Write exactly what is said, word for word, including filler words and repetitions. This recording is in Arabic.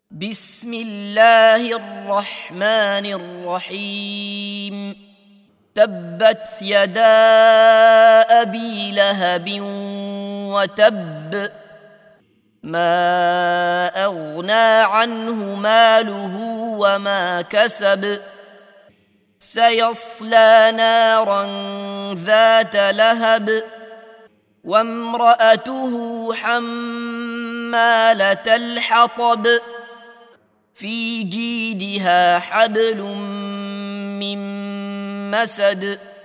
بسم الله الرحمن الرحيم تبت يدا أبي لهب وتب ما أغنى عنه ماله وما كسب سيصلى نارا ذات لهب وامرأته حمالة الحطب في جيدها حبل من مسد